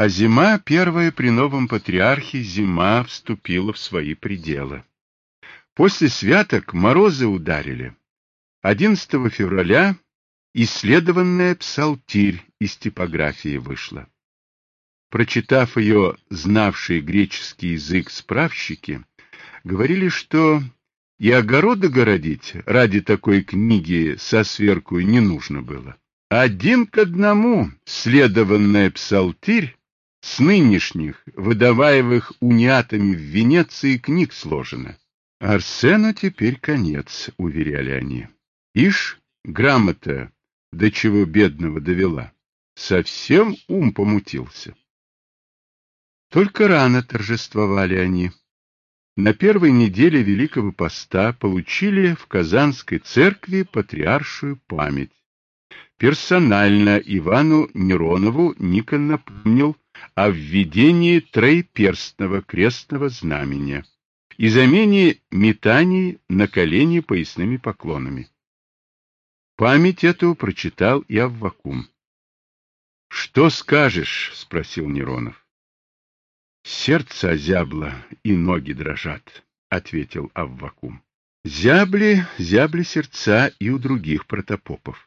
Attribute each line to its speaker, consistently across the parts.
Speaker 1: А зима, первая при новом патриархе, зима вступила в свои пределы. После святок морозы ударили. 11 февраля исследованная псалтирь из типографии вышла. Прочитав ее знавшие греческий язык справщики, говорили, что и огороды городить ради такой книги со сверкой не нужно было. Один к одному следованная псалтирь с нынешних, выдаваемых униатами в Венеции, книг сложена. Арсену теперь конец, уверяли они. Ишь, грамота до чего бедного довела. Совсем ум помутился. Только рано торжествовали они. На первой неделе Великого Поста получили в Казанской церкви патриаршую память. Персонально Ивану Неронову Никон напомнил о введении троеперстного крестного знамения и замене метаний на колени поясными поклонами. Память эту прочитал и Аввакум. — Что скажешь? — спросил Неронов. — Сердце озябло и ноги дрожат, — ответил Аввакум. Зябли сердца и у других протопопов.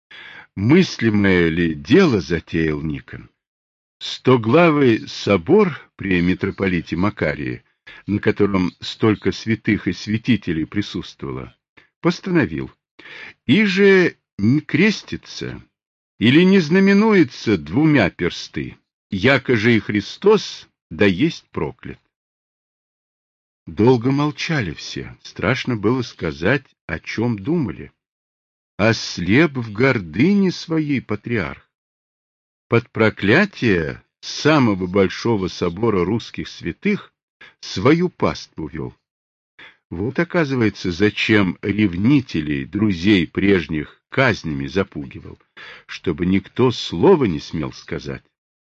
Speaker 1: Мыслимое ли дело затеял Никон? Стоглавый собор при митрополите Макарии, на котором столько святых и святителей присутствовало, постановил: иже не крестится или не знаменуется двумя персты, яко же и Христос да есть проклят. Долго молчали все, страшно было сказать, о чем думали. Ослеп в гордыне своей патриарх. Под проклятие самого большого собора русских святых свою паству вел. Вот, оказывается, зачем ревнителей, друзей прежних казнями запугивал, чтобы никто слова не смел сказать.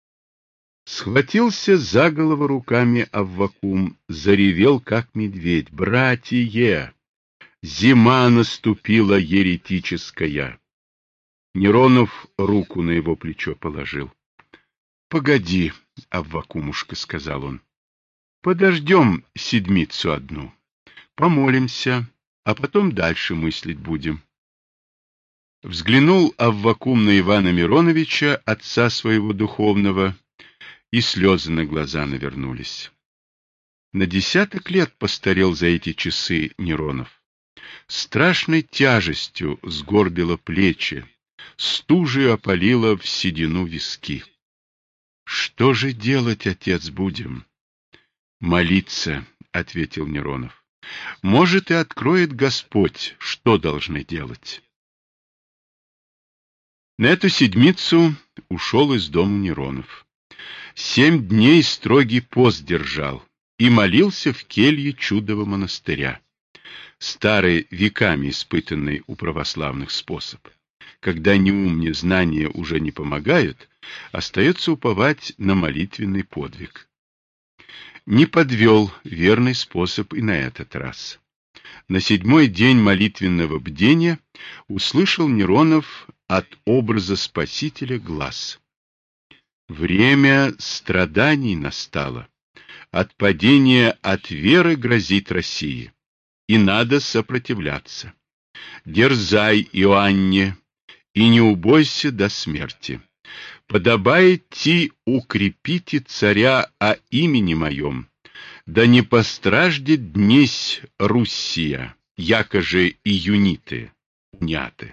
Speaker 1: Схватился за голову руками Аввакум, заревел, как медведь: «Братья! Зима наступила еретическая!» Неронов руку на его плечо положил. — Погоди, Аввакумушка, — сказал он, — подождем седмицу одну, помолимся, а потом дальше мыслить будем. Взглянул Аввакум на Ивана Мироновича, отца своего духовного, и слезы на глаза навернулись. На 10 лет постарел за эти часы Неронов. Страшной тяжестью сгорбило плечи, стужей опалило в седину виски. — Что же делать, отец, будем? — Молиться, — ответил Неронов. — Может, и откроет Господь, что должны делать. На эту седмицу ушел из дома Неронов. 7 дней строгий пост держал и молился в келье Чудового монастыря. Старый, веками испытанный у православных способ. Когда ни ум, ни знания уже не помогают, остается уповать на молитвенный подвиг. Не подвел верный способ и на этот раз. На 7-й день молитвенного бдения услышал Неронов от образа Спасителя глас: «Время страданий настало. Отпадение от веры грозит России, и надо сопротивляться. Дерзай, Иоанне, и не убойся до смерти. Подобает идти, укрепите царя о имени моем, да не постраждет днесь Руссия, яко же и юниты уняты».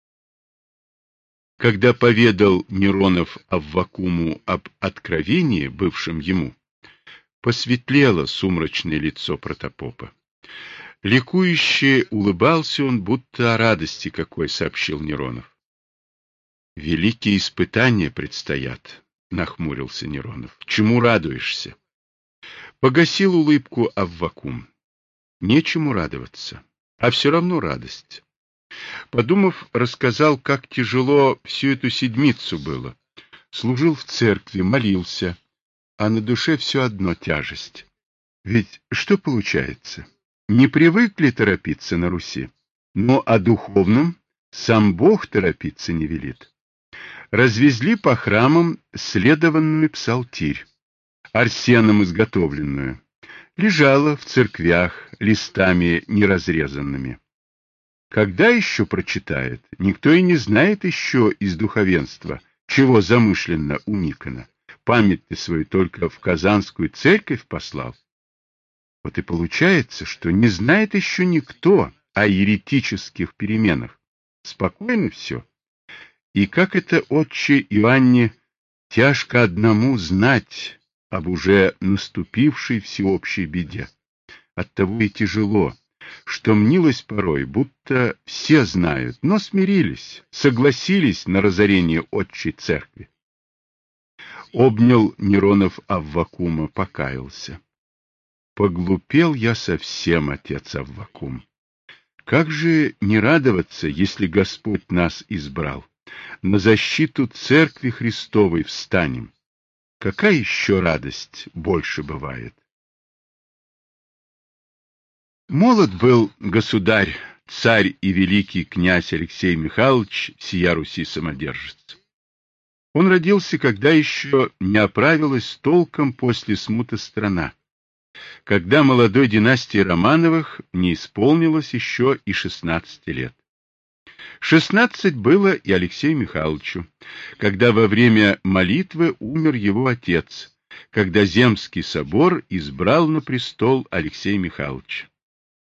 Speaker 1: Когда поведал Неронов Аввакуму об откровении, бывшем ему, посветлело сумрачное лицо протопопа. Ликующе улыбался он, будто о радости какой, сообщил Неронов. — Великие испытания предстоят, — нахмурился Неронов. — Чему радуешься? Погасил улыбку Аввакум. Нечему радоваться, а все равно радость. Подумав, рассказал, как тяжело всю эту седмицу было. Служил в церкви, молился, а на душе все одно тяжесть. Ведь что получается? Не привыкли торопиться на Руси, но о духовном сам Бог торопиться не велит. Развезли по храмам следованную псалтирь, Арсеном изготовленную. Лежала в церквях листами неразрезанными. Когда еще прочитает? Никто и не знает еще из духовенства, чего замышленно у Никона. Память-то свою только в Казанскую церковь послал. Вот и получается, что не знает еще никто о еретических переменах. Спокойно все. И как это, отче Иоанне, тяжко одному знать об уже наступившей всеобщей беде. Оттого и тяжело, что мнилось порой, будто все знают, но смирились, согласились на разорение отчей церкви. Обнял Неронов Аввакума, покаялся. Поглупел я совсем, отец Аввакум. Как же не радоваться, если Господь нас избрал? На защиту Церкви Христовой встанем. Какая еще радость больше бывает? Молод был государь, царь и великий князь Алексей Михайлович, сия Руси самодержец. Он родился, когда еще не оправилась толком после смуты страна, когда молодой династии Романовых не исполнилось еще и 16 лет. 16 было и Алексею Михайловичу, когда во время молитвы умер его отец, когда Земский собор избрал на престол Алексея Михайловича.